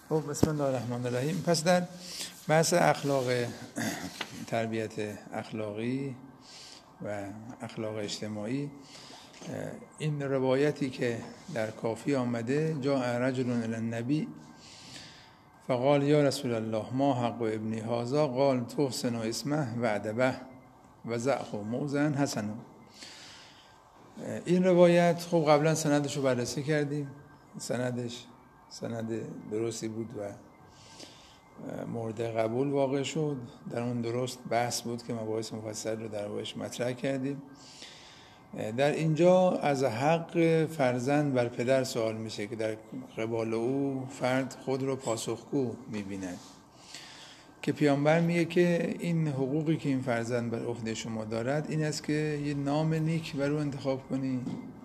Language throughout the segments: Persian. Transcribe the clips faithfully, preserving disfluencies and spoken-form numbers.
خب بسم الله الرحمن الرحیم. پس در بحث اخلاق، تربیت اخلاقی و اخلاق اجتماعی، این روایتی که در کافی آمده، جاء رجل الی النبی فقال یا رسول الله ما حق ابنی هذا قال تحسن اسمه و ادبه و ضعه موضعا حسن. این روایت خب قبلا سندش رو بررسی کردیم، سندش سند درستی بود و مورد قبول واقع شد. در اون درست بحث بود که مباحث مفصل رو در واقعش مطرح کردیم. در اینجا از حق فرزند بر پدر سوال میشه که در قبال او فرد خود رو پاسخگو میبیند، که پیامبر میگه که این حقوقی که این فرزند بر عهده شما دارد این است که یه نام نیک بر او انتخاب کنی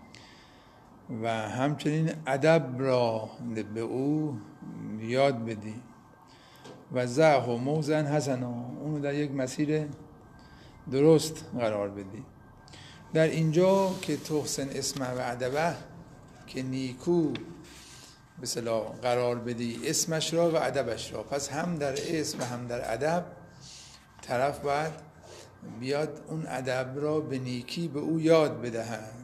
و همچنین ادب را به او یاد بدی و ضعه و موضعا حسنا، اونو در یک مسیر درست قرار بدی. در اینجا که تحسن اسمه و ادبه، که نیکو به اصطلاح قرار بدی اسمش را و ادبش را، پس هم در اسم و هم در ادب طرف باید بیاد اون ادب را به نیکی به او یاد بدهد.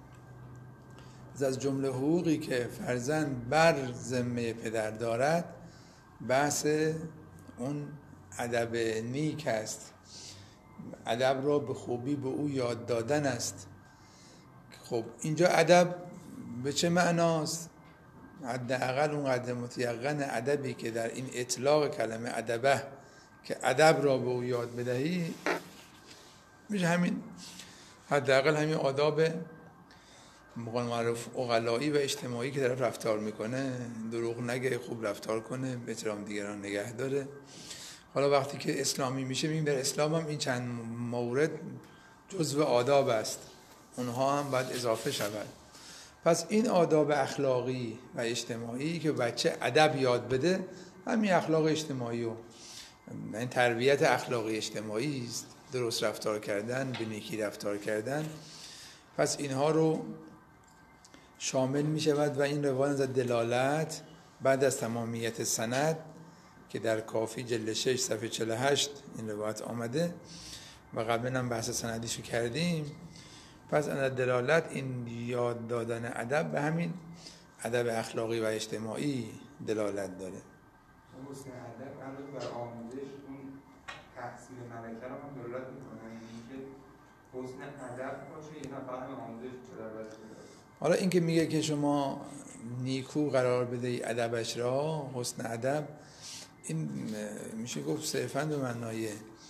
از جمله حقوقی که فرزند بر ذمه پدر دارد بحث اون ادب نیک است، ادب را به خوبی به او یاد دادن است. خب اینجا ادب به چه معناست؟ حداقل اون قدر متیقن ادبی که در این اطلاق کلمه ادبه که ادب را به او یاد بدهی میشه همین، حداقل همین آداب مقام معروف عقلایی و اجتماعی که در رفتار میکنه، دروغ نگه، خوب رفتار کنه، احترام دیگران نگه داره. حالا وقتی که اسلامی میشه میگیم در اسلام هم این چند مورد جزو آداب است، اونها هم باید اضافه شود. پس این آداب اخلاقی و اجتماعی که بچه ادب یاد بده، همین اخلاق اجتماعی و این تربیت اخلاقی اجتماعی است، درست رفتار کردن، به نیکی رفتار کردن. پس اینها رو شامل می شود و این روایت از دلالت بعد از تمامیت سند که در کافی جلد شش صفحه چهل و هشت این روایت آمده و قبلا هم بحث سندیشو کردیم. پس از دلالت این یاد دادن ادب به همین ادب اخلاقی و اجتماعی دلالت داره. اون حسن ادب علاوه بر آموزش اون تحصیل ملکه رو هم دلالت میکنه، اینکه حسن ادب باشه این فقط آموزش دلالت. حالا این که میگه که شما نیکو قرار بده ادبش را، حسن ادب، این میشه گفت صرفاً به معنای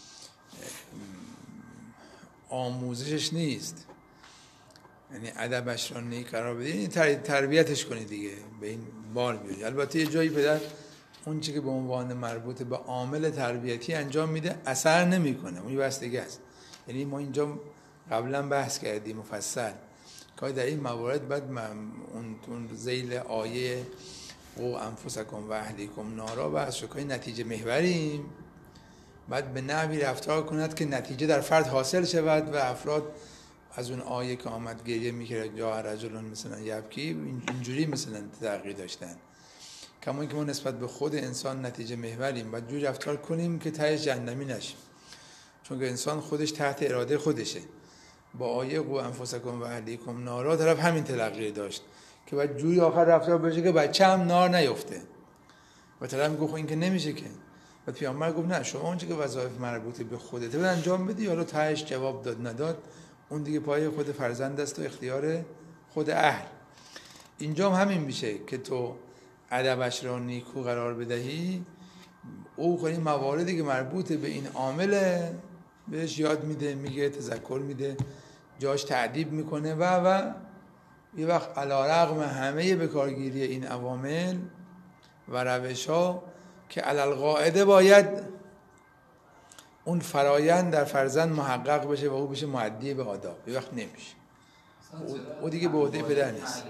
آموزشش نیست، یعنی ادبش را نیک قرار بده یعنی تربیتش کنی دیگه، به این بار بیاری. البته یه جایی پدر اون چی که به عنوان مربوط به عامل تربیتی انجام میده اثر نمیکنه، اون بستگی است. یعنی ما اینجا قبلا بحث کردیم مفصل که در این موارد بعد اون ذیل آیه او انفسکم و اهلیکم نارا بحث شد که نتیجه محوریم، بعد به نحوی رفتار کند که نتیجه در فرد حاصل شود و افراد از اون آیه که آمد گریه میکرد جا رجلون مثلا یبکی اینجوری مثلا تغییر داشتن. کما اینکه ما نسبت به خود انسان نتیجه محوریم، باید جوری رفتار کنیم که تهش جهنمی نشیم، چون که انسان خودش تحت اراده خودشه. با آیه قو انفسکم و اهلیکم نارا طرف همین تلقی داشت که باید جوری آخر رفتار بشه که بچه هم نار نیفته و طرف میگه خب این که نمیشه که. و پیامبر گفت نه، شما اونچه که وظایف مربوط به خودته باید انجام بدی، حالا تهش جواب داد نداد اون دیگه پای خود فرزند است و اختیار خود اهل. اینجا هم همین میشه که تو ادبش را نیکو قرار بدهی، او خیلی مواردی که مربوط به این عامله بهش یاد میده، میگه تذکر میده، جاش تعدیب میکنه و و یه وقت علی رغم همه بکارگیری این عوامل و روش ها که علی القاعده باید اون فرایند در فرزند محقق بشه و او بشه مؤدی به آداب، یه وقت نمیشه، او دیگه به عهده پدر نیست.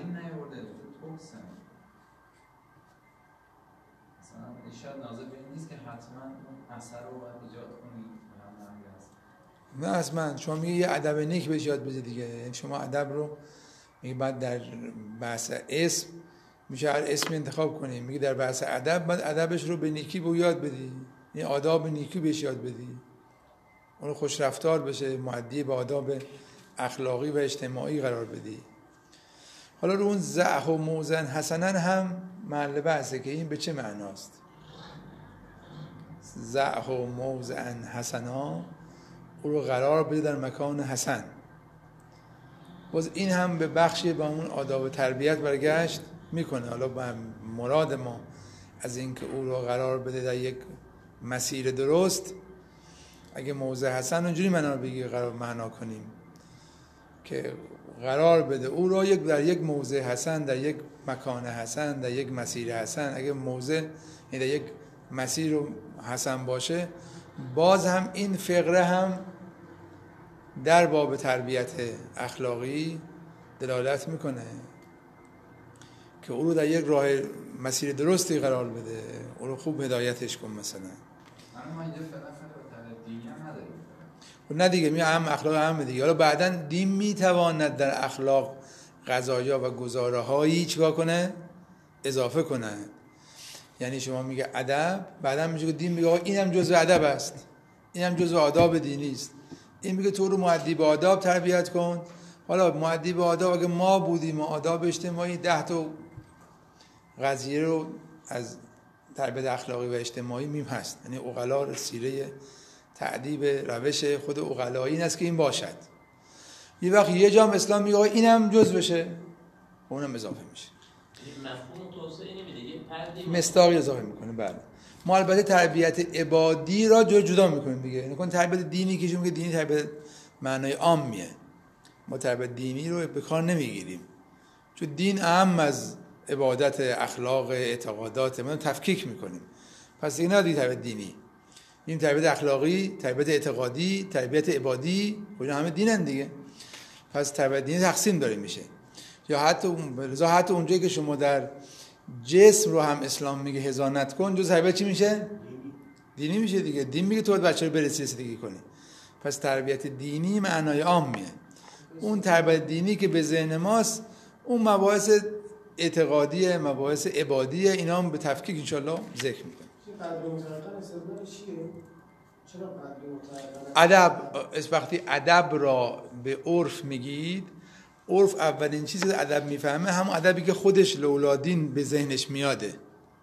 شاید ناظر به این نیست که حتما اون اثر رو باید ایجاد کنی. نه اصلا شما میگه یه ادب نیک بهش یاد بده دیگه، شما ادب رو میگه بعد در بحث اسم میشه هر اسمی انتخاب کنیم. میگه در بحث ادب باید ادبش رو به نیکی به یاد بدی، این آداب نیکی بهش یاد بدی، اون خوش رفتار بشه، مؤدی به آداب اخلاقی و اجتماعی قرار بدی. حالا رو اون ضع و موزن حسنا هم محل بحثه که این به چه معناست. ضع و موزن حسنا، او رو قرار بده در مکان حسن. باز این هم به بخشی با اون آداب تربیت برگشت میکنه. حالا با مراد ما از این که او رو قرار بده در یک مسیر درست، اگه موضع حسن اونجوری معنا رو بگی قرار معنا کنیم که قرار بده او رو یک در یک موضع حسن، در یک مکان حسن، در یک مسیر حسن. اگه موضع در یک مسیر حسن باشه، باز هم این فقره هم در باب تربیت اخلاقی دلالت میکنه که او رو در یک راه مسیر درستی قرار بده، او رو خوب هدایتش کن. مثلا اما اینجا فقط دینی هم نداریم. نه دیگه، می هم اخلاق هم دیگه. حالا بعداً دین میتواند در اخلاق قضایا و گزاره‌هایی چیکار کنه؟ اضافه کنه. یعنی شما میگه ادب، بعداً میگه که دین میگه آقا اینم جزء ادب است، اینم جزء آداب دینی است. این میگه تو رو مؤدی به آداب تربیت کن. حالا مؤدی به آداب اگه ما بودیم و آداب اجتماعی، ده تا قضیه رو از تربیت اخلاقی و اجتماعی میم هست. یعنی عقلا سیره تعدیب روش خود عقلایی این است که این باشد. یه وقت یه جام اسلام میگه اینم جز بشه، اونم اضافه میشه. مفهوم توسعه نمیده، یه پردی مستاقی اضافه میکنه. بله ما البته تربیت عبادی را جدا میکنیم دیگه. نکن تربیت دینی که چون که دینی تربیت معنای عامیه، ما تربیت دینی رو به کار نمیگیریم چون دین اهم از عبادت، اخلاق، اعتقادات، ما تفکیک میکنیم. پس این نداری تربیت دینی، این تربیت اخلاقی، تربیت اعتقادی، تربیت عبادی، کجا همه دینن دیگه. پس تربیت دینی تقسیم داره میشه. یا حتی لذا حتی اونجایی که شما در جسم رو هم اسلام میگه حضانت کن، جز تربیت چی میشه؟ دینی میشه دیگه. دین میگه تو بچه رو برسی رسیدگی کنی. پس تربیت دینی معنای عامیه. اون تربیت دینی که به ذهن ماست، اون مباحث اعتقادی، مباحث عبادی، اینا هم به تفکیک انشالله ذکر میکنه. ادب، وقتی ادب را به عرف میگید، عرف اولین چیزی که ادب میفهمه همون ادبی که خودش لولادین به ذهنش میاده.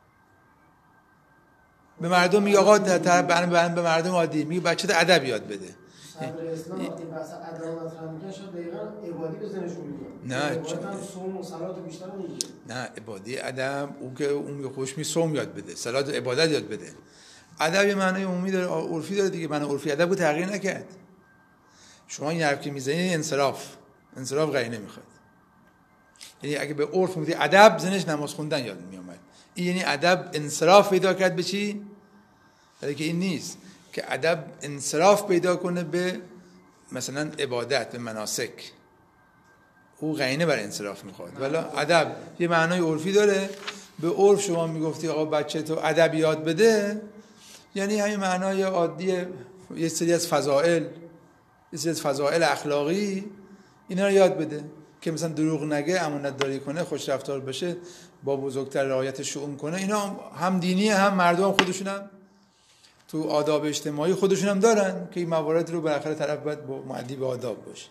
به مردم میگه آقا به مردم عادی میگه بچه ته ادب یاد بده. صدر اسلام وقتی بحث ادب مطرح میکنه شاید دقیقاً عبادی به ذهنشون میاد. نه عبادت هم صوم و صلات بیشتر میگه. نه عبادی ادب اون که اون خوش می صوم یاد بده، صلات و عبادت یاد بده. ادب یه معنای عمومی داره، عرفی داره دیگه. معنای عرفی ادب رو تغییر نکرد. شما این حرف که میزنید انصراف، انصراف غیر نمیخواد. یعنی اگه به عرف میگی ادب، ذهنش نماز خوندن یاد میومد. این یعنی ادب انصراف پیدا کرد به چی؟ ولی که این نیست که ادب انصراف پیدا کنه به مثلا عبادت، به مناسک. او غینه بر انصراف میخواد. ولی ادب یه معنای عرفی داره. به عرف شما میگفتی آقا بچه تو ادب یاد بده، یعنی همین معنای عادی یه سری از فضائل، یه سری از فضائل اخلاقی اینا رو یاد بده که مثلا دروغ نگه، امانت داری کنه، خوش رفتار بشه، با بزرگتر رعایت شؤون کنه. اینا هم دینی هم مردم خودشون هم تو آداب اجتماعی خودشون هم دارن که این موارد رو بالاخره طرف باید با مؤدی به آداب باشه.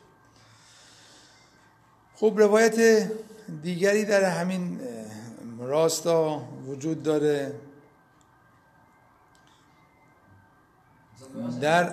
خب روایت دیگری در همین راستا وجود داره. در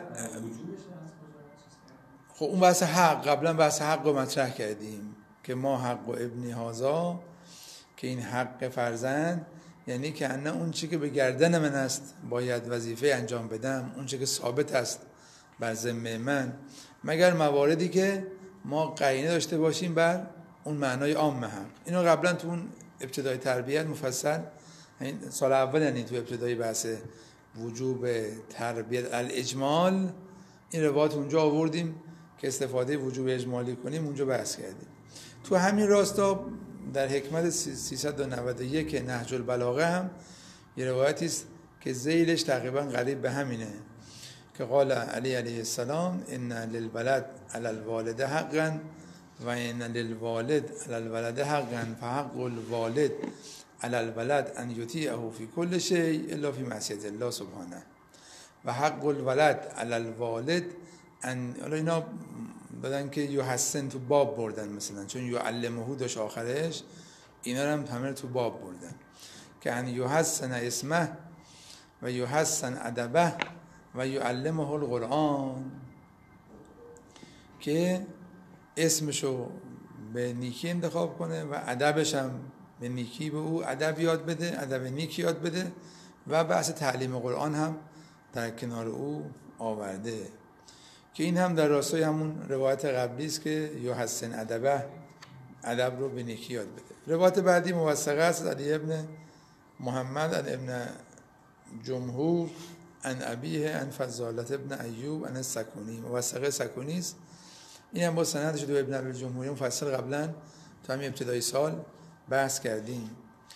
خب اون بحث حق، قبلا بحث حق رو مطرح کردیم که ما حق و ابنی هازا، که این حق فرزند یعنی که نه اون چی که به گردن من است باید وظیفه انجام بدم، اون چی که ثابت است بر ذمه من، مگر مواردی که ما قرینه داشته باشیم بر اون معنای عام حق. اینو قبلا تو اون ابتدای تربیت مفصل، این سال اول یعنی تو ابتدای بحث وجوب تربیت الاجمال، این روایت اونجا آوردیم که استفاده وجوب اجمالی کنیم، اونجا بحث کردیم. تو همین راستا در حکمت سیصد و نود و یک نهج البلاغه هم یه روایتی است که ذیلش تقریبا قریب به همینه که قال علی علیه السلام ان للولد علی الوالد حقا و ان للوالد علی الولد حقا فحق الوالد علی الولد ان یطیعه فی کل شیء الا فی معصیة الله سبحانه و حق الولد علی الوالد ان، حالا اینا دادن که یحسن تو باب بردن مثلا، چون یعلمه داشت آخرش، اینا هم همه تو باب بردن که ان یحسن اسمه و یحسن ادبه و یعلمه القرآن، که اسمشو به نیکی انتخاب کنه و ادبش هم به نیکی به او ادب یاد بده، ادب نیکی یاد بده و بحث تعلیم قرآن هم در کنار او آورده، که این هم در راستای همون روایت قبلی است که یحسن ادبه، ادب رو به نیکی یاد بده. روایت بعدی موثقه است، علی ابن محمد عن ابن جمهور عن ابیه عن فضالة ابن ایوب عن السکونی، موثقه سکونی است. این هم با سندش دو ابن ابی جمهوری مفصل قبلا تا همین ابتدای سال بحث کردیم،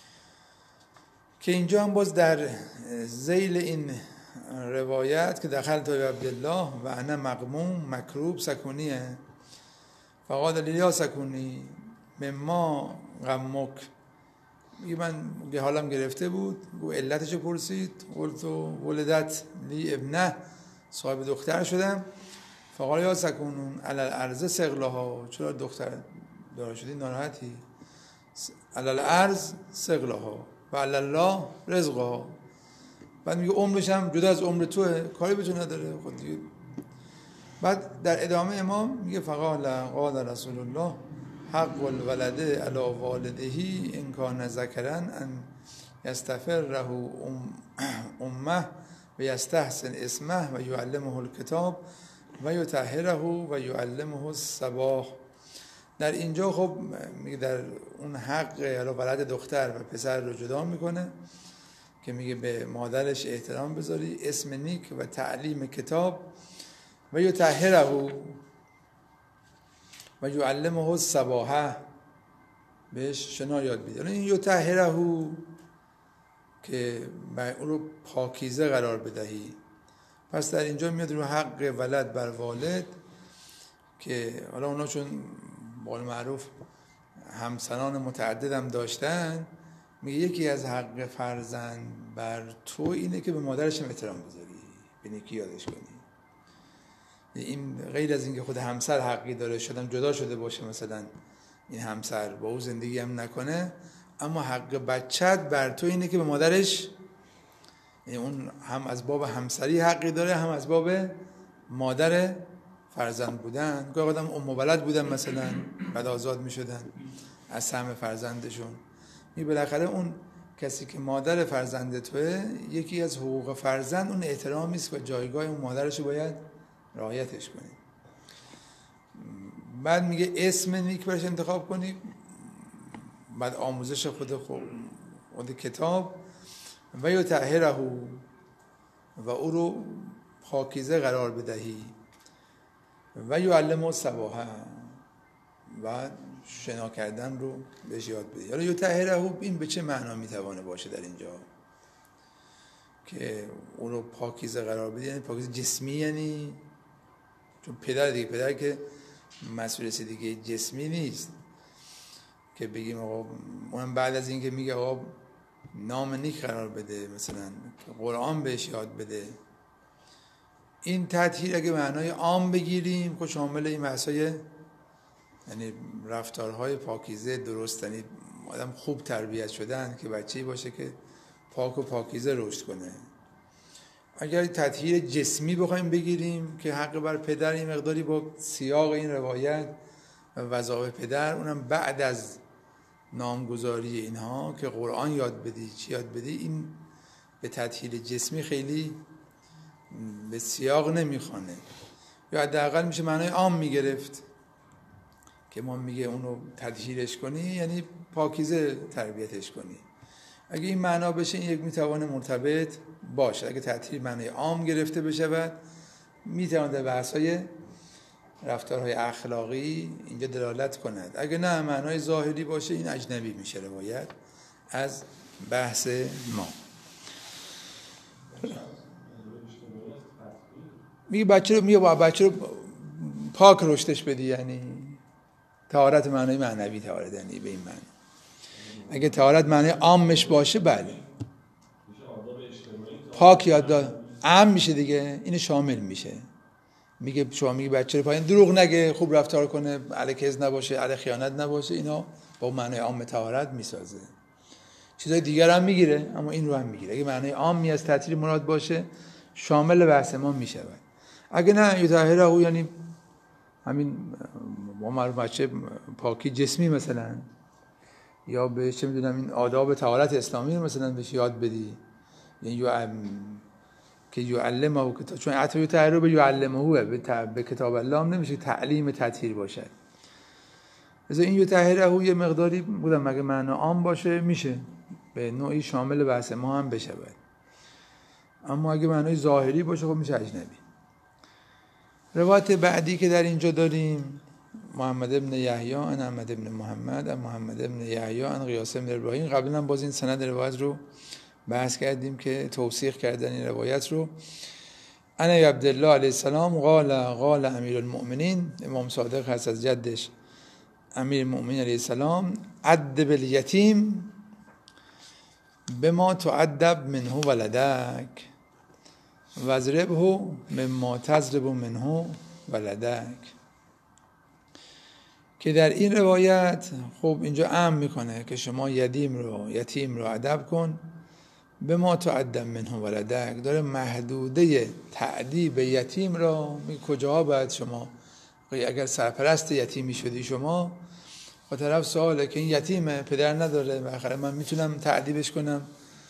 که اینجا هم باز در ذیل این روایت که دخل تو عبدالله و انا مغموم مکروب سکونیه فقال لی یا سکونی مما غمک، میگه من حالم گرفته بود، گو علتشو پرسید، قلت ولدت لی ابنه، صاحب دختر شدم، فقال یا سکونون علی الارض سقلها، چرا دختر دار شدی ناراحتی، علی الارض سقلها و علی الله رزقها، بعد میگه عمرش هم جدا از عمر توه، کاری به تو نداره خود دیگه. بعد در ادامه امام میگه فقال قال رسول الله حق الولد علی والده ان کان ذکرا ان یستغفره امه و یستحسن اسمه و یعلمه الکتاب و یطهره و یعلمه الصباح. در اینجا خب میگه در اون حق علی ولد دختر و پسر رو جدا میکنه که میگه به مادرش احترام بذاری، اسم نیک و تعلیم کتاب و یطهره و یعلمه الصباح، بهش شنا یاد بده. این یطهره که اون رو پاکیزه قرار بدهی، پس در اینجا میاد رو حق ولد بر والد، که حالا اونا چون بقول معروف همسنان متعدد هم داشتن، میگه یکی از حق فرزند بر تو اینه که به مادرش هم احترام بذاری، به نیکی یادش کنی. این غیر از اینکه خود همسر حقی داره شدم جدا شده باشه، مثلا این همسر با او زندگی هم نکنه، اما حق بچت بر تو اینه که به مادرش، یعنی اون هم از باب همسری حقی داره، هم از باب مادر فرزند بودن. گاهی آدم ام ولد بودن مثلا، بعد آزاد می شدن از سهم فرزندشون، می بالاخره اون کسی که مادر فرزند توه، یکی از حقوق فرزند اون احترامی است و جایگاه اون مادرشو باید رعایتش کنی. بعد میگه اسم نیک برش انتخاب کنی، بعد آموزش خود خود, خود کتاب و یطهره و او رو پاکیزه قرار بدهی و یعلمه الصباح و شنا کردن رو بهش یاد بدی. حالا یطهره این به چه معنا میتوانه باشه در اینجا که او رو پاکیزه قرار بدی؟ یعنی پاکیزه جسمی، یعنی چون پدر دیگه پدر که مسئول دیگه جسمی نیست که بگیم آقا اونم بعد از این که میگه آقا نام نیک قرار بده، مثلا قرآن بهش یاد بده، این تطهیر اگه معنای عام بگیریم خود شامل این بحثای، یعنی رفتارهای پاکیزه درست، یعنی آدم خوب تربیت شدن که بچه‌ای باشه که پاک و پاکیزه رشد کنه. اگر تطهیر جسمی بخوایم بگیریم که حق بر پدر این مقداری با سیاق این روایت و وظایف پدر، اونم بعد از نامگذاری اینها که قرآن یاد بدی چی یاد بدی، این به تطهیر جسمی خیلی به سیاق نمیخوانه، یا حداقل میشه معنای عام میگرفت که ما میگه اونو تطهیرش کنی یعنی پاکیزه تربیتش کنی. اگه این معنا بشه این یک میتوانه مرتبط باشه. اگه تطهیر معنای عام گرفته بشه میتواند در بحث‌های رفتارهای اخلاقی اینجا دلالت کند. اگه نه معنای ظاهری باشه این اجنبی میشه روایت از بحث ما. میگه بچه رو میگه با بچه رو پاک رشدش بدی، یعنی طهارت معنای معنوی طهارت، یعنی به این معنی. اگه طهارت معنی عامش باشه بله پاک یاد داد عام میشه دیگه، این شامل میشه. میگه شما میگه بچه پایین دروغ نگه، خوب رفتار کنه، اهل کذب نباشه، اهل خیانت نباشه، اینا با معنی عام طهارت میسازه. چیزای دیگر هم میگیره اما این رو هم میگیره. اگه معنی عامی از تطهیر مراد باشه شامل بحث ما میشود. اگه نه یطهره یعنی همین ما مرد بچه پاکی جسمی مثلا، یا به چه میدونم این آداب طهارت اسلامی رو مثلا بهش یاد بدی، یعنی یو که یعلمه کتاب، چون عطا یطهره به یعلمه به کتاب الله هم نمیشه تعلیم تطهیر باشه. از این یطهره یه مقداری بودم مگه معنی عام باشه میشه به نوعی شامل بحث ما هم بشه باید. اما اگه معنی ظاهری باشه خب میشه اجنبی. روایت بعدی که در اینجا داریم محمد ابن یحیی عن احمد ابن محمد عن محمد ابن یحیی عن قیاس ابن ابراهیم. قبلا باز این سند روایت رو بحث کردیم که توثیق کردن این روایت رو. انا عبدالله علیه السلام قال قال امیر المؤمنین، امام صادق هست از جدش امیر المؤمنین علیه السلام، ادب الیتیم بما تؤدب منه ولدک واضربه مما تضرب منه ولدک. که در این روایت خب اینجا امر میکنه که شما یتیم رو یتیم رو ادب کن، به ما تؤدب منه ولدک. داره محدوده تأدیب یتیم را می کجا باید شما، اگر سرپرست یتیمی شدی شما با طرف سواله که این یتیمه پدر نداره و آخر من میتونم تأدیبش کنم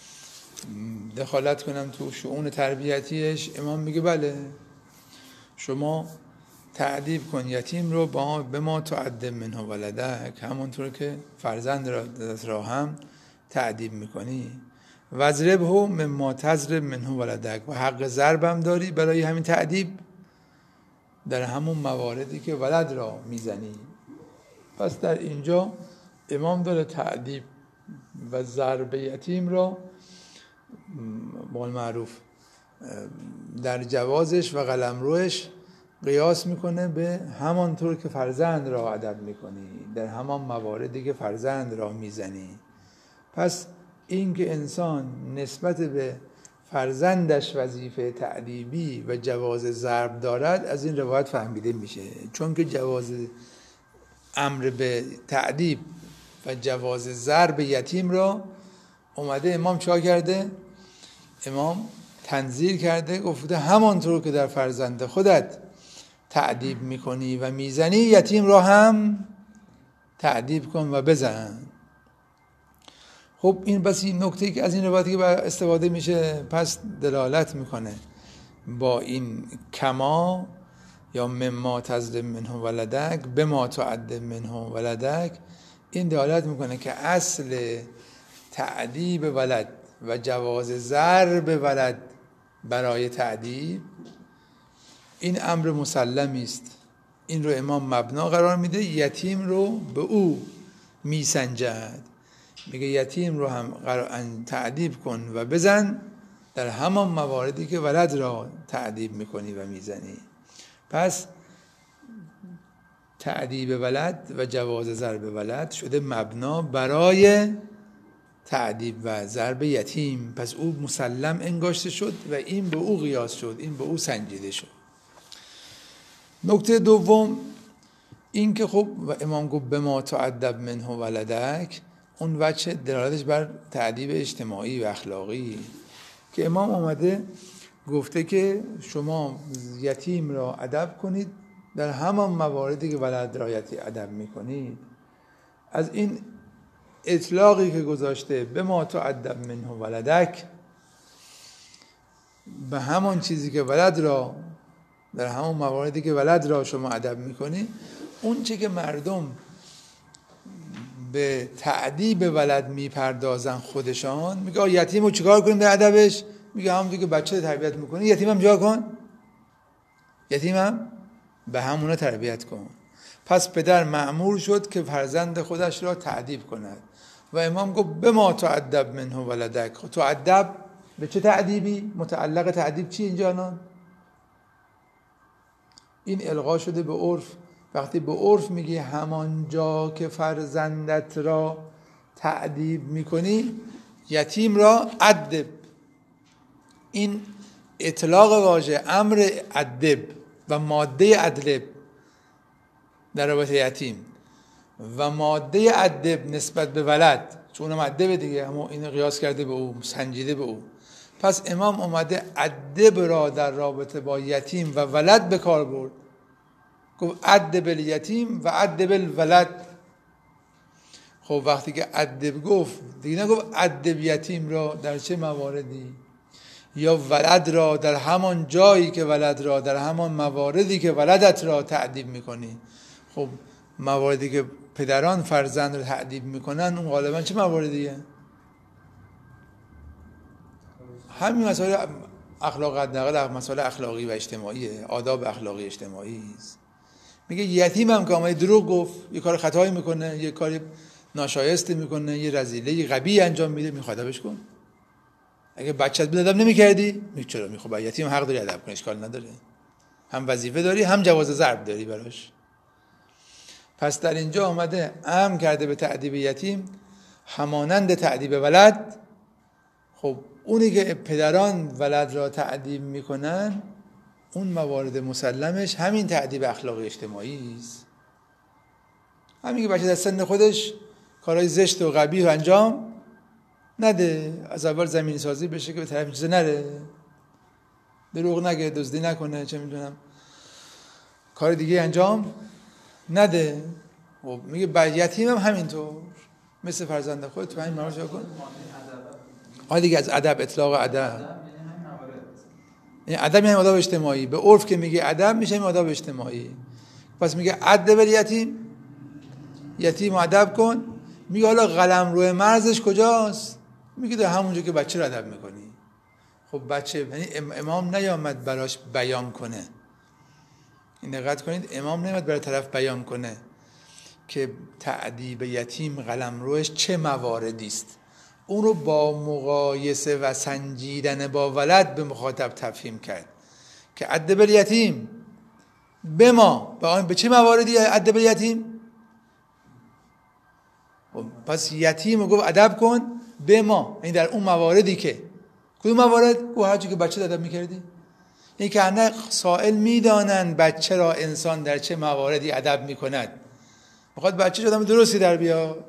دخالت کنم تو شؤون تربیتیش؟ امام میگه بله شما تأدیب کن یتیم رو با به ما تؤدب منه ولدک، همونطور که فرزند را را هم تأدیب میکنی. واضربه مما تضرب منه ولدک، و حق ضربم داری برای همین تأدیب در همون مواردی که ولد را میزنی. پس در اینجا امام داره تأدیب و ضرب یتیم را بال معروف در جوازش و قلمروش قیاس میکنه به همانطور که فرزند را ادب میکنی در همان مواردی که فرزند را میزنی. پس این که انسان نسبت به فرزندش وظیفه تأدیبی و جواز ضرب دارد از این روایت فهمیده میشه، چون که جواز امر به تأدیب و جواز ضرب یتیم را اومده امام چا کرده؟ امام تنزیل کرده، گفته همانطور که در فرزند خودت تأدیب میکنی و میزنی یتیم را هم تأدیب کن و بزن. خب این بس این نکته که از این روایتی که استفاده میشه پس دلالت میکنه با این کما یا مما تضرب منه ولدک به ما تؤدب منه ولدک، این دلالت میکنه که اصل تأدیب ولد و جواز ضرب ولد برای تأدیب این امر مسلمی است. این رو امام مبنا قرار میده، یتیم رو به او میسنجد، میگه یتیم رو هم تأدیب کن و بزن در همان مواردی که ولد را تأدیب میکنی و میزنی. پس تأدیب ولد و جواز ضرب ولد شده مبنا برای تأدیب و ضرب یتیم، پس او مسلم انگاشته شد و این به او قیاس شد، این به او سنجیده شد. نکته دوم این که خب و امام گفت به ما تؤدب منه ولدک، اون وجه دلالتش بر تأدیب اجتماعی و اخلاقی که امام اومده گفته که شما یتیم را ادب کنید در همان مواردی که ولد را ادب میکنید. از این اطلاقی که گذاشته به ما تؤدب منه ولدک به همان چیزی که ولد را در همون مواردی که ولد را شما ادب میکنی، اون چه که مردم به تأدیب ولد میپردازن خودشان، میگه یتیم رو چیکار کنیم در ادبش؟ میگه همونطور که بچه تربیت میکنی یتیم هم جا کن، یتیم هم به همونه تربیت کن. پس پدر مأمور شد که فرزند خودش را تأدیب کند و امام گفت به ما تؤدب منه ولدک. تؤدب به چه تأدیبی؟ متعلق تأدیب چی اینجا الان؟ این الغا شده به عرف. وقتی به عرف میگی همان جا که فرزندت را تأدیب میکنی یتیم را ادب. این اطلاق واژه امر ادب و ماده ادب در رابطه یتیم و ماده ادب نسبت به ولد، چون اونم ادب دیگه، اما این قیاس کرده به او، سنجیده به او. پس امام اومده ادب را در رابطه با یتیم و ولد به کار برد، گفت ادب الیتیم و ادب الولد. خب وقتی که ادب گفت دیگه نگفت ادب یتیم را در چه مواردی، یا ولد را در همان جایی که ولد را، در همان مواردی که ولدت را تأدیب میکنی. خب مواردی که پدران فرزند رو تأدیب میکنن اون غالبا چه مواردیه؟ همین مسائل اخلاق، حداقل مسائل اخلاقی و اجتماعیه، آداب اخلاقی اجتماعی است. میگه یتیم هم که آمده دروغ گفت، یه کار خطایی میکنه، یه کاری ناشایسته میکنه، یه رذیله قبیح انجام میده، میخواد ادبش کن. اگه بچه‌ت بود ادب نمیکردی، میگه چرا میخواد یتیم حق داری ادب کنی، اشکال نداره، هم وظیفه داری هم جواز ضرب داری براش. پس در اینجا آمده امر کرده به تأدیب یتیم همانند تأدیب ولد. خب اونی که پدران ولد را تأدیب میکنن اون موارد مسلمش همین تأدیب اخلاقی اجتماعی است. همین که بچه در سن خودش کارهای زشت و قبیح و انجام نده، از اول زمین سازی بشه که به طرف چیز نره، دروغ نگه، دزدی نکنه، چه میدونم کار دیگه انجام نده. خب میگه بر یتیم هم همینطور مثل فرزند خود تو همین مراجعه کن. آه دیگه از ادب، اطلاق ادب، یعنی ادب یعنی آداب اجتماعی. به عرف که میگه ادب میشه این آداب اجتماعی. پس میگه ادب یتیم، یتیم ادب کن. میگه حالا قلمرو مرزش کجاست؟ میگه در همونجا که بچه رو ادب میکنی. خب بچه، یعنی امام نیامد براش بیان کنه. این دقت کنید، امام نیامد برای طرف بیان کنه که تأدیب یتیم قلمروش چه مواردی است. اون رو با مقایسه و سنجیدن با ولد به مخاطب تفهیم کرد که ادب الیتیم به ما، به به چه مواردی ادب الیتیم؟ پس یتیم رو گفت ادب کن به ما، این در اون مواردی که، کدوم موارد؟ گفت هر چی که بچه ادب میکردی. این که نه سائل میدانند بچه را انسان در چه مواردی ادب میکند، میخواد بچه آدم درستی در بیاد.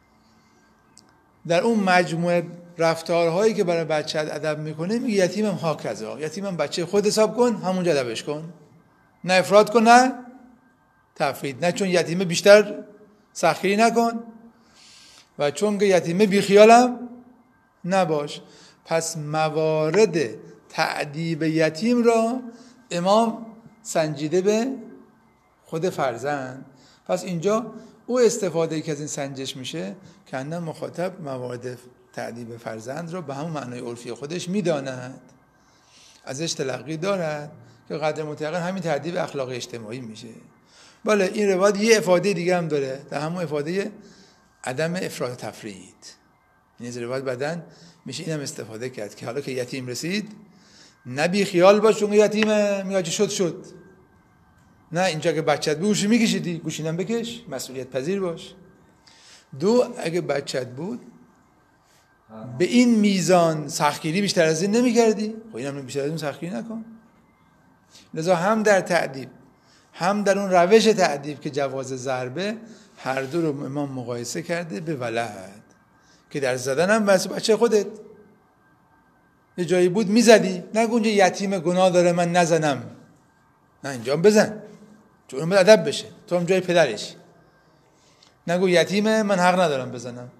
در اون مجموعه رفتارهایی که برای بچه ادب میکنه میگه یتیمم هاکذا، یتیمم بچه خود حساب کن، همونجا ادبش کن، نه افراط کن نه تفرید، نه چون یتیمه بیشتر سخیری نکن و چون که یتیمه بیخیالم نباش. پس موارد تأدیب یتیم را امام سنجیده به خود فرزند. پس اینجا او استفاده که از این سنجش میشه که اندم مخاطب موارد تأدیب فرزند را به همون معنای عرفی خودش میداند، ازش تلقی دارد که قدر متعقل همین تأدیب اخلاقی اجتماعی میشه. بله این روایت یه افاده دیگه هم داره، در همون افاده عدم افراط تفرید. این از روایت بعدن میشه اینم استفاده کرد که حالا که یتیم رسید نبی خیال باش چون یتیمه میگه شد شد، نه اینجا که بچت بود گوشی میکشیدی، گوشینم بکش، مسئولیت پذیر باش. دو، اگه بچت بود به این میزان سختگیری بیشتر از این نمیکردی، خب اینم بیشتر از این سختگیری نکن. لذا هم در تأدیب هم در اون روش تأدیب که جواز ضربه، هر دو رو امام مقایسه کرده به ولد که در زدن هم واسه بچه خودت یه جایی بود میزدی، نگو اونجا یتیم گناه داره من نزنم، نه اینجا بزن چون اون ادب بشه، تو هم جای پدرش. نگو یتیمه من حق ندارم بزنم،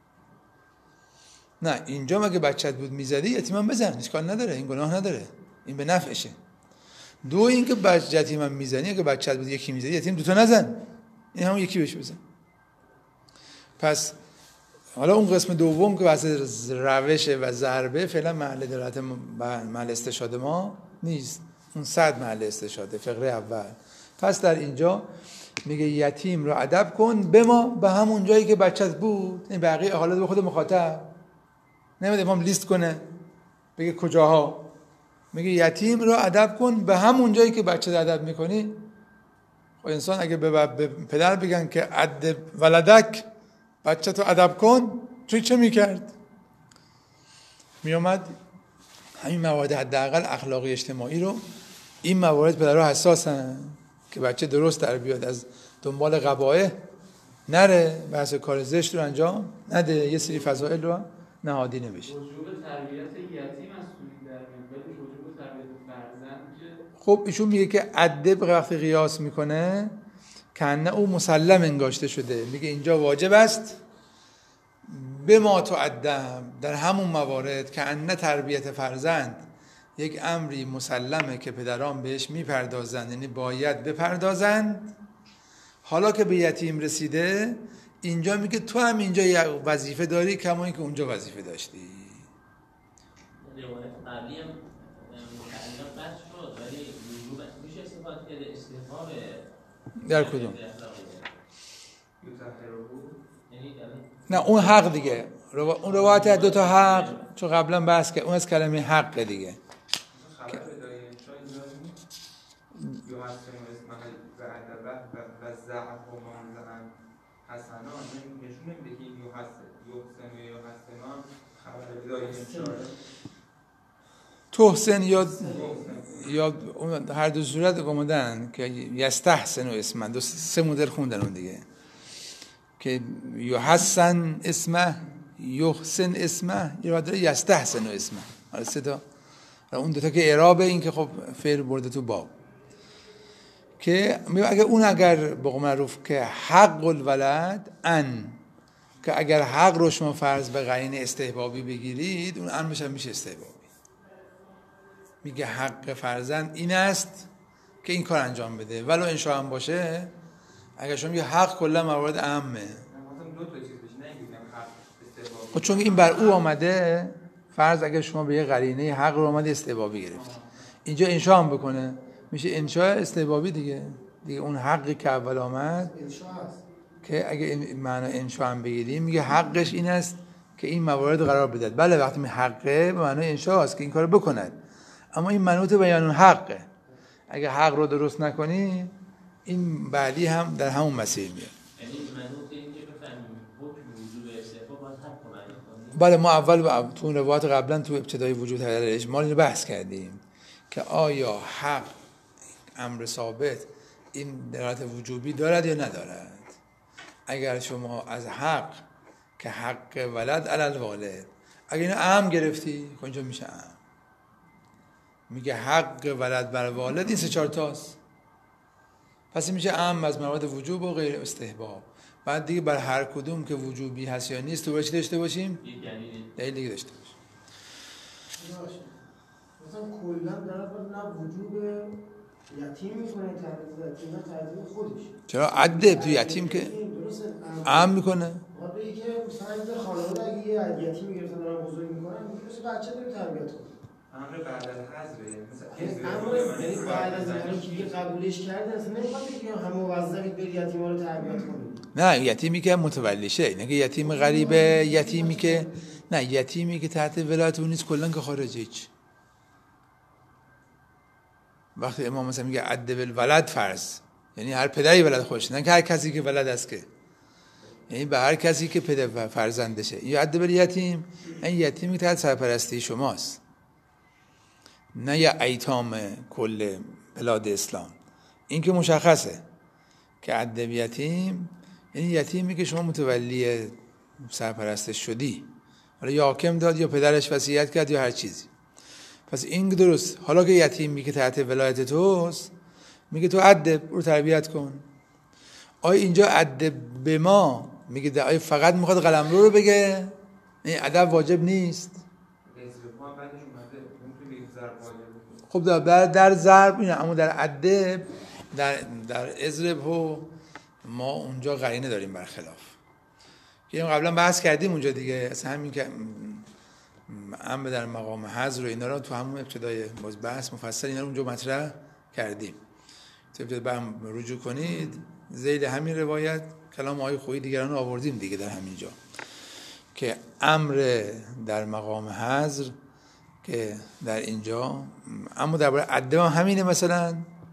نه اینجا مگه بچت بود میزدی یتیمم بزن، اشکال نداره، این گناه نداره، این به نفعشه. دو این که بچه یتیمم میزنی، اگه بچت بود یکی میزدی یتیم دوتا نزن، این همون یکی بهش بزن. پس حالا اون قسم دوم که واسه روش و ضربه فعلا محل دلالت محل استشهاد ما نیست، اون صد محل استشهاده فقره اول. پس در اینجا میگه یتیم رو ادب کن به ما، به همون جایی که بچت بود. این بقیه حالت به خود مخاطب نمیده امام لیست کنه بگه کجاها، میگه یتیم رو ادب کن به همون جایی که بچت ادب میکنی. خب انسان اگه به پدر بگن که ادب ولدک، بچه تو ادب کن، چه چه میکرد؟ میومد همین موارد حداقل اخلاقی اجتماعی رو، این موارد پدرها حساسن که بچه درست در بیاد، از دنبال قبایح نره، بحث کار زشت رو انجام نده، یه سری فضائل رو نهادینه بشه. وجوب تربیت یتیم از سونی در میاد، ولی وجوب تربیت فرزند که خب ایشون میگه که ادب وقتی قیاس میکنه کنه او مسلم انگاشته شده، میگه اینجا واجب است به ما تعدم، در همون موارد که ان تربیت فرزند یک امری مسلمه که پدران بهش میپردازند، یعنی باید بپردازند. حالا که به یتیم رسیده اینجا میگه تو هم اینجا یک وظیفه داری کما اینکه اونجا وظیفه داشتی. روایت قبلی هم متعلق بحث شد، ولی وجوب میشه استفاده کرده استحباب در کدوم؟ یعنی نه اون حق دیگه، رو... اون روایت دو تا حق چون قبلا بحث که اون از کلمه حق دیگه. خبر ادای انشاء اینجا نیست یا حسن و اسمحل و عدبه و زعف و منزعن حسنان نشون نمیده که یو حسن یو حسن یا حسنان خبر ادای انشاء توحسن یا یا هر دو صورت گمودن که یستحسن و اسمن، دو سه مدل خوندن اون دیگه که یحسن اسمه یحسن اسمه یا داره یستحسن و اسمه، حالا سه تا اون دو تا که اعراب این که خب فعل برده تو باب که اگر اون اگر به قول معروف که حق الولد ان که اگر حق رو شما فرض به قرینه استحبابی بگیرید اون ان بشه میشه استحبابی. میگه حق فرزند این است که این کار انجام بده ولو انشاء هم باشه. اگر شما یه حق کلا موارد عامه دو تا چیز بشه نمیگم حق استحبابی، خب چون این بر او آمده فرض اگه شما به یه قرینه حق رو آمده استحبابی گرفت اینجا انشاء هم بکنه میشه انشاء استحبابی دیگه دیگه اون حقی که اول آمد انشاء هست که اگه این معنی انشاء هم بگیریم میگه حقش این است که این موارد قرار بدهد. بله وقتی می حقه به معنی انشاء است که این کارو بکند، اما این منوط بیان اون حقه. اگه حق رو درست نکنی این بعدی هم در همون مسیر میاد. یعنی منوط این که بفهمیم حکم وجوب استحباب باید حق رو بیان کنیم. بله ما اول تو روایات قبلا تو ابتدای وجود حلال اجمال اینو بحث کردیم که آیا حق امر ثابت این دلالت وجوبی دارد یا ندارد. اگر شما از حق که حق ولد علی الوالد اگر اینو عام گرفتی خب اینجا میشه عام. میگه حق ولد بر والد این سه چهار تاست، پس میشه عام از موارد وجوب و غیر استحباب. بعد دیگه بر هر کدوم که وجوبی هست یا نیست تو چی داشته باشیم؟ دلیلی داشته باشیم. مثلا کلا در نه وجوب یتیم میکنه تربیت یتیم، نه تربیت خودش. چرا ادب تو یتیم که عام میکنه؟ وقتی که مثلا خانواده اگه یه یتیم گرفتن دارن بزرگ میکنن میشه بچه داره تربیت کنه. امر بعد از حذف امر یعنی بعد از اینکه که قبولش کرده اصلا نمیخواد بگه هم موظفید برید یتیما رو تربیت کنید. نه یتیمی که متولی شه، نه یتیم غریبه، یتیمی که نه یتیمی که تحت ولایت اون نیست کلا که خارجه هیچ. وقتی امام مثلا میگه ادب الولد فرض یعنی هر پدری ولد خودش، نه که هر کسی که ولد است که یعنی به هر کسی که پدر فرزندشه. یا ادب الیتیم این یتیمی که تحت سرپرستی شماست، نه یا ایتام کل بلاد اسلام. این که مشخصه که ادب یتیم یعنی یتیمی که شما متولی سرپرستش شدی، حالا یا حاکم داد یا پدرش وصیت کرد یا هر چیزی. پس این درست. حالا که یتیمی که تحت ولایت توست میگه تو ادب رو تربیت کن. آیا اینجا ادب به ما میگه آیا فقط میخواد قلمرو رو بگه؟ این ادب واجب نیست. خب در در ضرب اینه، اما در ادب در در اضرب و ما اونجا قرینه داریم برخلاف که قبلا بحث کردیم اونجا دیگه. اصلا همین که امر در مقام حذر و اینا رو تو همون ابتدای باز بحث مفصل اینا رو اونجا مطرح کردیم. تو ابتدا رجوع کنید ذیل همین روایت کلام آقای خویی دیگران رو آوردیم دیگه در همین جا که امر در مقام حذر که در اینجا، اما درباره ادب همینه. مثلا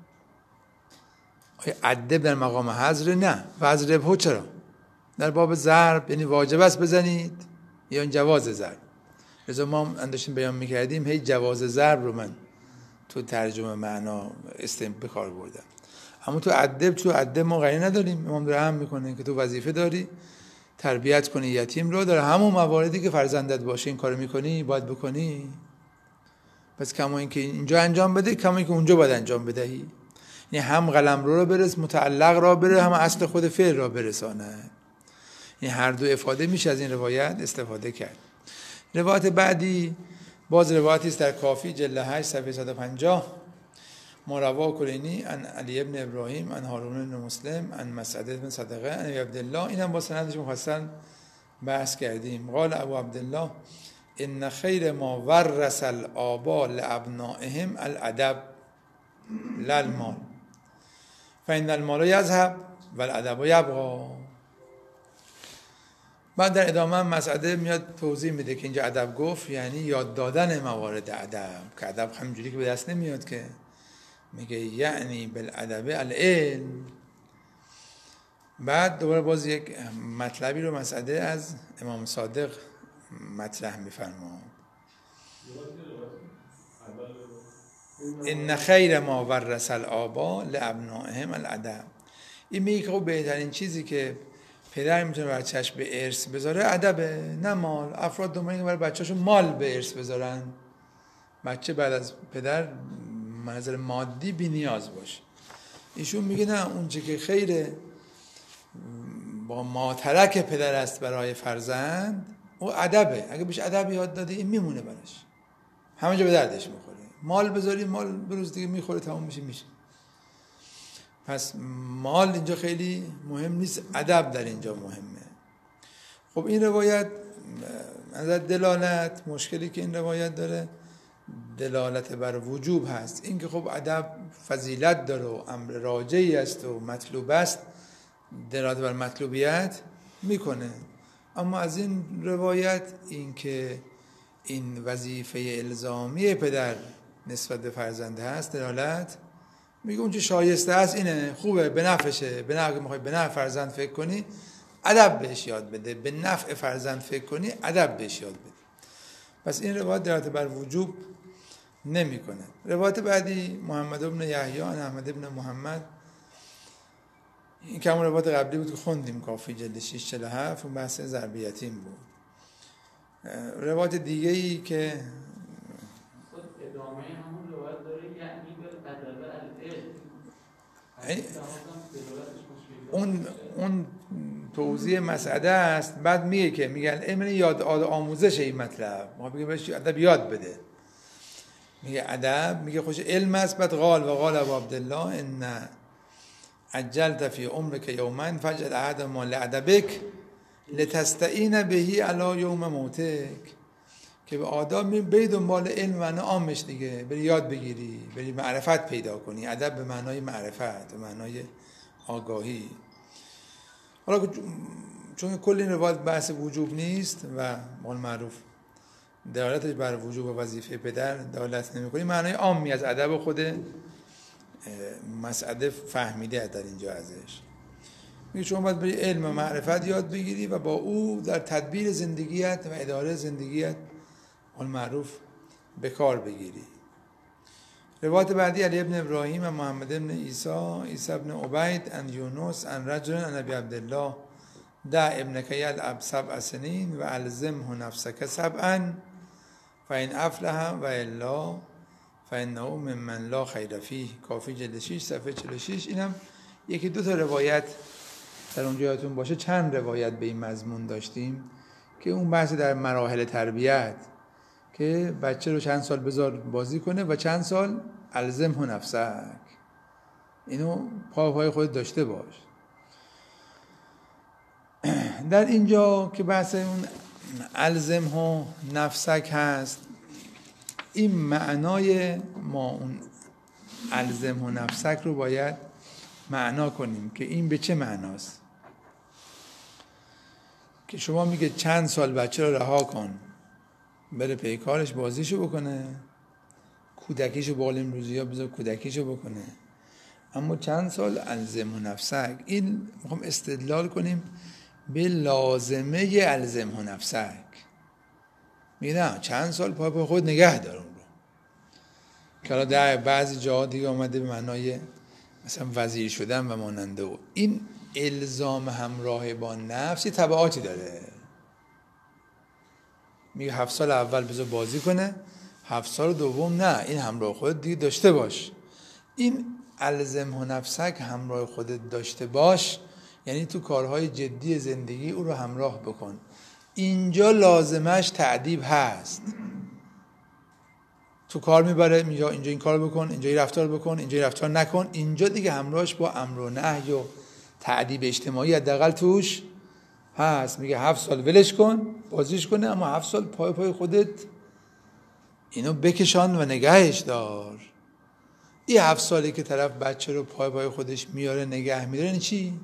ادب در مقام حذر نه و حذر چرا در باب ضرب یعنی واجب است بزنید یا این جواز ضرب. لذا ما هم داشتیم بیان میکردیم هی جواز ضرب رو من تو ترجمه معنا استم به کار بردم. اما تو ادب تو ادب ما قرینه نداریم. امام داره هم میکنه که تو وظیفه داری تربیت کنی یتیم رو، داره همون مواردی که فرزندت باشه این کارو میکنی باید بکنی. پس کما اینکه اینجا انجام بده، کما اینکه اونجا باید انجام بدهی. یعنی هم قلمرو را برس، متعلق را بره، هم اصل خود فعل را برسانه. این هر دو افاده میشه از این روایت استفاده کرد. روایت بعدی باز روایتی است در کافی جلد هشت صفحه صد و پنجاه. مروا کلینی عن علی ابن ابراهیم عن هارون بن مسلم عن مسعد بن صدقه عن ابی عبدالله. اینم با سندش مفصل بحث کردیم. قال ابو عبدالله ان خیر ما ورث الآباء لابنائهم الادب لا المال فإن المال یذهب والادب یبقی. بعد در ادامه مسعده میاد توضیح میده که اینجا ادب گفت یعنی یاد دادن موارد ادب، که ادب همینجوری که به دست نمیاد که. میگه یعنی بالادب العلم. بعد دوباره باز یک مطلبی رو مسعده از امام صادق مطرح میفرماد. ان خیر ما ورث الآباء لابنائهم الادب. این میگه که بهترین چیزی که پدر میتونه بچهش به ارث بذاره ادبه، نه مال. افراد دنبال اینه که برای بچه‌شون مال به ارث بذارن. بچه بعد از پدر منظر مادی بی نیاز باشه. ایشون میگه نه، اون چه که خیر با ماترک پدر است برای فرزند او ادبه. اگه بهش ادب یاد داده این میمونه براش، همه جا به دردش میخوره. مال بذاری مال بروز دیگه میخوره، تمام میشه میشه. پس مال اینجا خیلی مهم نیست، ادب در اینجا مهمه. خب این روایت از دلالت، مشکلی که این روایت داره دلالت بر وجوب هست. این که خب ادب فضیلت داره و امر راجعی است و مطلوب است، دلالت بر مطلوبیت میکنه. اما از این روایت این که این وظیفه الزامی پدر نسبت به فرزند هست دلالت میگه اون چه شایسته است اینه، خوبه، به نفعشه. به نفع میخوای به نفع فرزند فکر کنی ادب بهش یاد بده، به نفع فرزند فکر کنی ادب بهش یاد بده. پس این روایت دلالت بر وجوب نمیکنه. روایت بعدی محمد بن یحیی عن احمد بن محمد، این که همون روایت قبلی بود که خوندیم کافی جلد شش چهل و هفت، اون بحث ضرب یتیم بود. روایت دیگه ای که ادامه همون روایت داره یعنی به ادب العلم. اون اون توضیح مسعده است. بعد میگه که میگن علم یاد آموزش این مطلب، ما بگیم بهش ادب یاد بده. میگه ادب، میگه خوش علم است. بعد قال و قال ابو عبدالله ان عجلت فی عمرک یوما فجعل احدهما لادبک لتستعین بهی علی یوم موتک. که به آداب می بری دنبال علم و عامش دیگه، بری یاد بگیری، بری معرفت پیدا کنی. ادب به معنای معرفت، به معنای آگاهی. حالا چون کل این روایت بحث وجوب نیست و قول معروف دلالتش بر وجوب و وظیفه پدر دلالت نمی‌کنه، معنای عامی از ادب خود مسعده فهمیده در اینجا ازش. میگه شما باید بری علم و معرفت یاد بگیری و با او در تدبیر زندگیت و اداره زندگیت قول معروف به کار بگیری. روایت بعدی علی ابن ابراهیم و محمد ابن عیسی عیسی ابن عبید ان یونس ان رجل ان ابی عبدالله دع ابنک یلعب سبع سنین و الزمه نفسک سبعا فإن افلح و الا فإنه ممن لا خیر فیه. کافی جلد شش صفحه چهل و شش. اینم یکی دو تا روایت در اونجا یادتون باشه، چند روایت به این مضمون داشتیم که اون بحث در مراحل تربیت که بچه رو چند سال بذار بازی کنه و چند سال الزمه نفسک، اینو پا پای خود داشته باش. در اینجا که بحث اون الزمه نفسک هست، این معنای ما اون الزمه نفسک رو باید معنا کنیم که این به چه معناست. که شما میگه چند سال بچه رو رها کن بره پی کارش بازیشو بکنه، کودکیشو بقول امروزی ها بذار کودکیشو بکنه، اما چند سال الزمه نفسک. این میخوام استدلال کنیم به لازمه الزمه نفسک. میگه نه چند سال پای پای خود نگه دار اون رو، که حالا در بعضی جاها دیگه آمده به معنای مثلا وزیر شدن و ماننده. و این الزام همراه با نفس تبعاتی داره. میگه هفت سال اول بذار بازی کنه، هفت سال دوم نه، این همراه خودت دیگه داشته باش. این الزم نفسک همراه خودت داشته باش یعنی تو کارهای جدی زندگی او رو همراه بکن. اینجا لازمش تعدیب هست. تو کار میبره اینجا اینجا این کار بکن، اینجا این رفتار بکن، اینجا این رفتار نکن. اینجا دیگه همراهش با امر و نهی و تعدیب اجتماعی حداقل توش هست. میگه هفت سال ولش کن بازیش کنه، اما هفت سال پای پای خودت اینو بکشان و نگهش دار. این هفت سالی که طرف بچه رو پای پای خودش میاره نگه میداره یعنی چی؟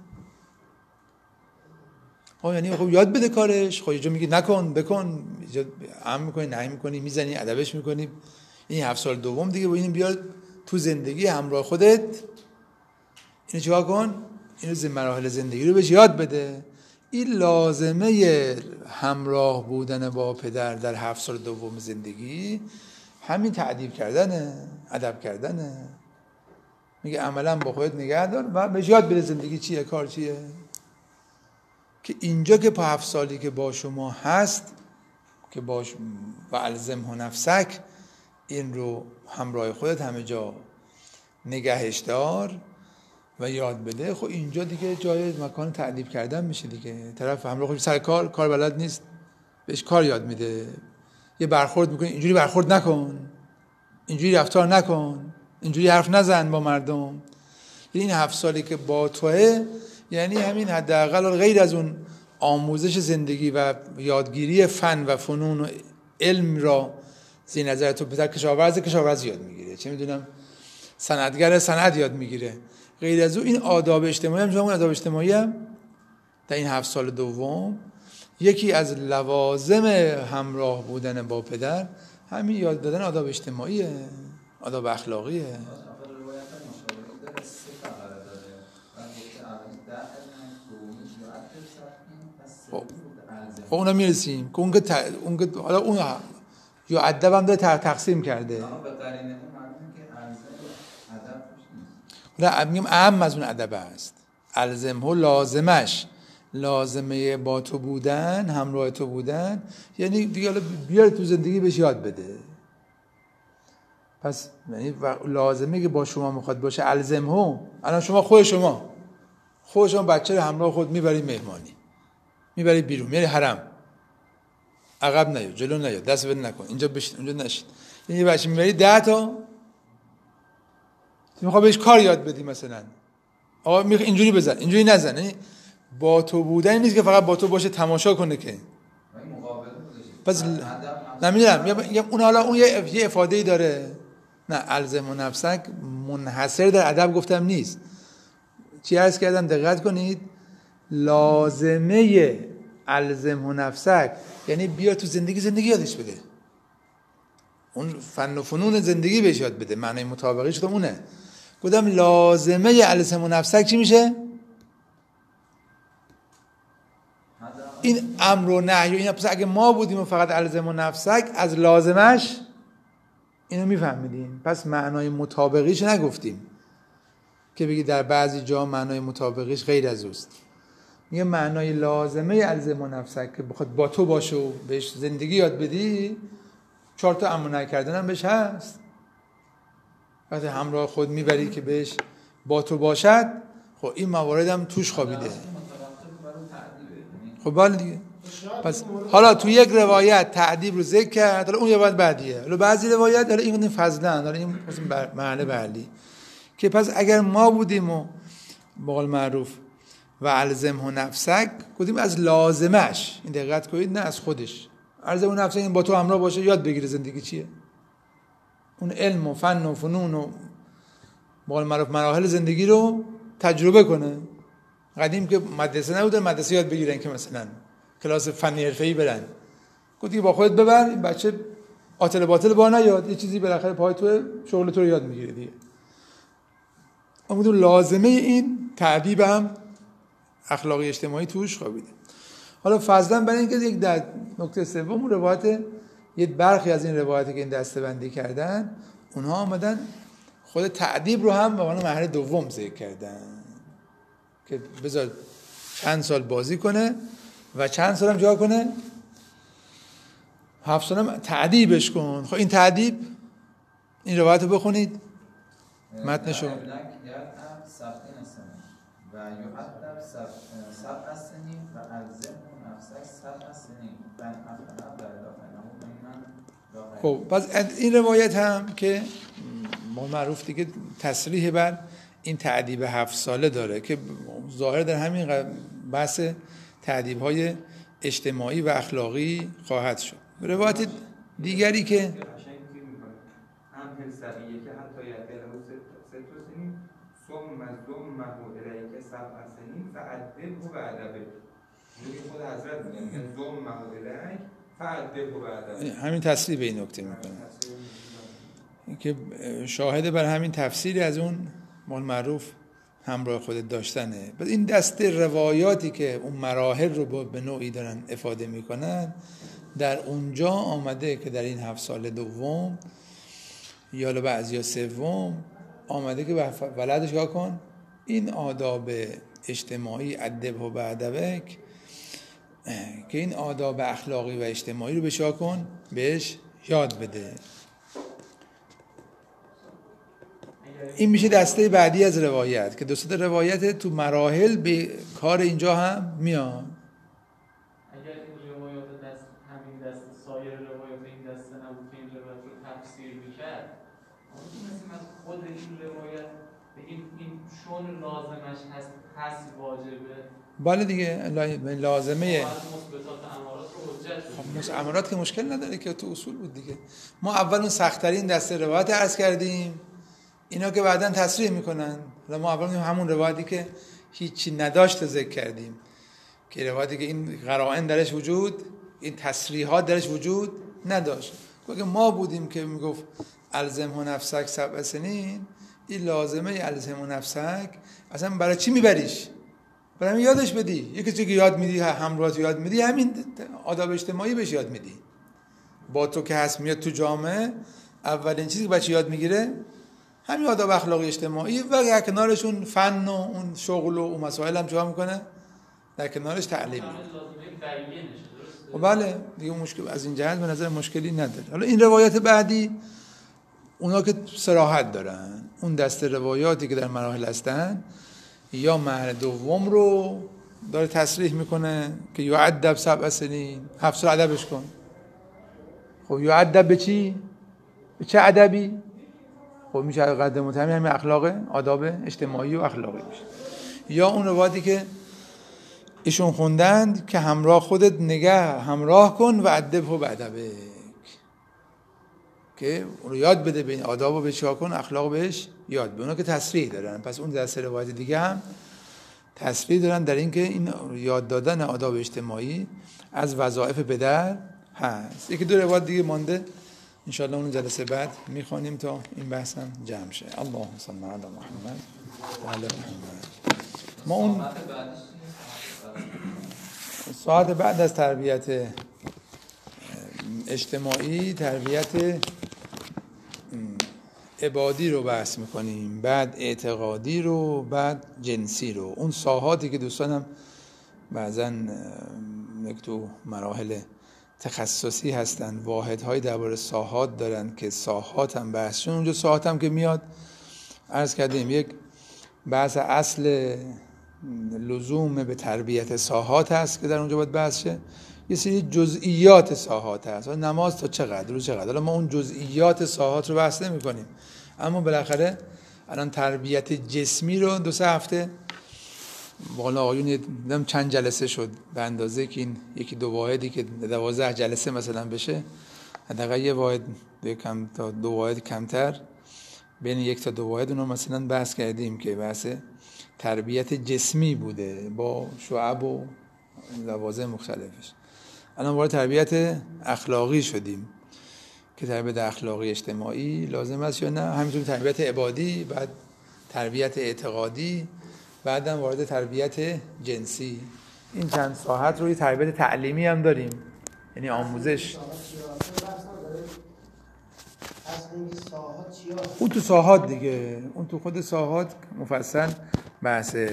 خب یعنی خب یاد بده کارش. خب اینجا میگی نکن بکن، اینجا امر میکنی نهی میکنی میزنی ادبش میکنی. این هفت سال دوم دیگه با این بیار تو زندگی همراه خودت، اینو چیکار کن؟ اینو مراحل زندگی رو بهش یاد بده. این لازمه همراه بودن با پدر در هفت سال دوم زندگی همین تعدیب کردنه، ادب کردنه. میگه عملا با خودت نگه دار و بهش یاد بده زندگی چیه، کار چیه. که اینجا که په هفت سالی که با شما هست که باش و الزمه نفسک، این رو همراه خودت همه جا نگهش دار و یاد بده. خب اینجا دیگه جای مکان تعدیب کردن میشه دیگه. طرف همراه خودش سر کار کار بلد نیست، بهش کار یاد میده. یه برخورد میکنه اینجوری برخورد نکن، اینجوری رفتار نکن، اینجوری حرف نزن با مردم. این هفت سالی که با توه یعنی همین حداقل غیر از اون آموزش زندگی و یادگیری فن و فنون و علم را زیر نظر تو پدر کشاورز کشاورز یاد میگیره، چه میدونم صنعتگر صنعت یاد میگیره. غیر از اون این آداب اجتماعی هم اون آداب اجتماعی هم در این هفت سال دوم یکی از لوازم همراه بودن با پدر همین یاد دادن آداب اجتماعیه، آداب اخلاقیه. خب اونا میرسیم که اون که ت... اون که حالا اون یا ادب هم داره تقسیم کرده. نه میگم اهم از اون ادب است. الزمه لازمش، لازمه با تو بودن، همراه تو بودن، یعنی دیگه حالا بیار تو زندگی بهش یاد بده. پس یعنی لازمه که با شما میخواد باشه الزمه. الان شما خود شما خود شما بچه رو همراه خود میبری مهمانی، میبری بیرون، میاری حرم، عقب نیا جلو نیا دست بده نکن، اینجا بشین اونجا نشین. یعنی بچه میبری ده تا میخواد بهش کار یاد بدی، مثلا آقا میخواد اینجوری بزن اینجوری نزن. یعنی با تو بودن نیست که فقط با تو باشه تماشا کنه که پس نمیدونم یا اون حالا اون یه افاده‌ای داره. نه الزم و نفسک منحصر در ادب گفتم نیست. چی عرض کردم دقت کنید، لازمه الزم و نفسک یعنی بیا تو زندگی زندگی یادش بده، اون فن و فنون زندگی بهش یاد بده. معنی مطابقی شده اونه. گفتم لازمه الزم و نفسک چی میشه؟ این امر و نهی و اینا. پس اگه ما بودیم و فقط الزم و نفسک از لازمش اینو میفهمیدیم، پس معنای مطابقیش نگفتیم که بگی در بعضی جا معنای مطابقیش غیر از اوست. میگه معنای لازمه الزم و نفسک که بخواد با تو باشه و بهش زندگی یاد بدی، چهار تا امر و نهی کردن هم بهش هست. وقتی همراه خود میبری که بهش با تو باشد، خب این موارد هم توش خوابیده. خب بله دیگه. پس حالا تو یک روایت تعدیب رو ذکر کرد، حالا اون یه روایت بعدیه، حالا بعضی روایت حالا این فضلا، حالا این مرحله بعدی که پس اگر ما بودیم و به قول معروف و الزمه نفسک گفتیم از لازمش، این دقت کنید، نه از خودش. الزمه نفسک این با تو همراه باشه، یاد بگیره زندگی چیه، اون علم و فن و فنون و به قول معروف مراحل زندگی رو تجربه کنه. قدیم که مدرسه نبوده، مدرسه یاد بگیرن که مثلا کلاس فنی حرفه‌ای برن، گفتی با خودت ببر، این بچه آتل باطل با نیاد، یه چیزی بالاخره پای تو شغل تو رو یاد میگیره دیگه. اما لازمه این تعدیب هم اخلاقی اجتماعی توش خوابیده. حالا فضلا برای اینکه یک در نکته سوم روایت یه برخی از این روایاتی که این دسته‌بندی کردن اونها آمدن خود تعدیب رو هم به عنوان مرحله دوم ذکر کردن که بذار چند سال بازی کنه و چند سال هم جا کنه، هفت سال هم تعدیبش کن. خب این تعدیب، این روایت رو بخونید متنشو. و یعدب سبع سنین و الزمه نفسک سبع سنین و ان افعل بلا فانه خب پس این روایت هم که ما معروف دیگه تصریح بر این تعدیب هفت ساله داره که ظاهر در همین بحث تعدیب های اجتماعی و اخلاقی خواهد شد. روایت دیگری که هم حسابیه که حتی یعدل ست سنین ثم ضمه الیک سبع سنین فعدبه بعدبه، میگه خود حضرت میگه ضمه الیک فعدبه بعدبه، همین تصریح به این نکته میکنه که شاهد بر همین تفسیری از اون مال معروف همراه خودت داشتنه. بعد این دسته روایاتی که اون مراحل رو به نوعی دارن افاده میکنن در اونجا آمده که در این هفت سال دوم یا بعضیا سوم آمده که ولدش ها کن این آداب اجتماعی ادب و بعدبک، که این آداب اخلاقی و اجتماعی رو بهش کن، بهش یاد بده. این میشه دسته بعدی از روایت که دوست روایت تو مراحل به کار اینجا هم میاد. اگر این روایات دست همین دست سایر روایات این دسته نبود که این روایت رو تفسیر میکرد، میتونستیم از خود این روایت بگیم این چون لازمش هست هست واجبه. بله دیگه لازمه مثبتات امارات رو حجت. خب امارات که مشکل نداره که تو اصول بود دیگه. ما اول اون سخت‌ترین دسته روایت عرض کردیم، اینا که بعداً تصریح میکنن. ما اول همون روایتی که هیچی نداشت ذکر کردیم که روایتی که این قرائن درش وجود، این تصریحات درش وجود نداشت. که ما بودیم که میگفت الزمه نفسک سبع سنین، این لازمه الزمه نفسک اصلا برای چی میبریش؟ برای همین یادش بدی. یکی چیزی که یاد میدی همراهت یاد میدی، همین آداب اجتماعی بهش یاد میدی. با تو که هست میاد تو جامعه، اولین چیزی که بچه یاد میگیره همین آداب اخلاقی اجتماعی و در کنارشون فن و اون شغل و اون مسائل هم جا میکنه، در کنارش تعلیم. و بله دیگه مشکل از این جهت به نظر مشکلی نداره. حالا این روایت بعدی اونا که صراحت دارن، اون دسته روایاتی که در مراحل هستن یا مرحله دوم رو داره تصریح میکنه که یعدب سبع سنین، هفت سال ادبش کن. خب یعدب به چی؟ به چه ادبی؟ خب میشه قدم متهمی همین اخلاق، آداب اجتماعی و اخلاقی میشه. یا اون روایتی که ایشون خوندند که همراه خودت نگه همراه کن و ادب و بعدبک، که اون رو یاد بده، به این آداب رو بهش کن، اخلاق بهش یاد بده. اونا که تصریح دارن. پس اون دسته روایت دیگه هم تصریح دارن در این که این یاد دادن آداب اجتماعی از وظایف پدر هست. یکی دو روایت دیگه مانده، انشاءالله اون جلسه بعد میخوانیم تا این بحث هم جمع شه. اللهم صل علی محمد و علی محمد. ما اون ساعت بعد از تربیت اجتماعی تربیت عبادی رو بحث میکنیم، بعد اعتقادی رو، بعد جنسی رو. اون ساحاتی که دوستانم بعضا یک تو مراحل تخصصی هستن، واحدهای درباره ساحات دارن که ساحات هم بحثشون اونجا ساحات هم که میاد عرض کردیم یک بحث اصل لزوم به تربیت ساحات هست که در اونجا باید بحث شه. یه سری جزئیات ساحات هست، نماز تا چقدر رو چقدر، حالا ما اون جزئیات ساحات رو بحث نمی کنیم، اما بالاخره الان تربیت جسمی رو دو سه هفته بالا آقایون دیدم چند جلسه شد، به اندازه که این یکی دو واحدی که دوازده جلسه مثلا بشه، حداقل یه واحد کم تا دو واحد کمتر بین یک تا دو واحد اونو مثلا بحث کردیم که بحث تربیت جسمی بوده با شعب و لوازم مختلفش. الان وارد تربیت اخلاقی شدیم که تربیت اخلاقی اجتماعی لازم است یا نه، همینطور تربیت عبادی، بعد تربیت اعتقادی، بعدم وارد تربیت جنسی. این چند ساعت روی تربیت تعلیمی هم داریم، یعنی آموزش. اینکه ساحات چیا هست؟ اون تو ساحات دیگه، اون تو خود ساحات مفصل بحث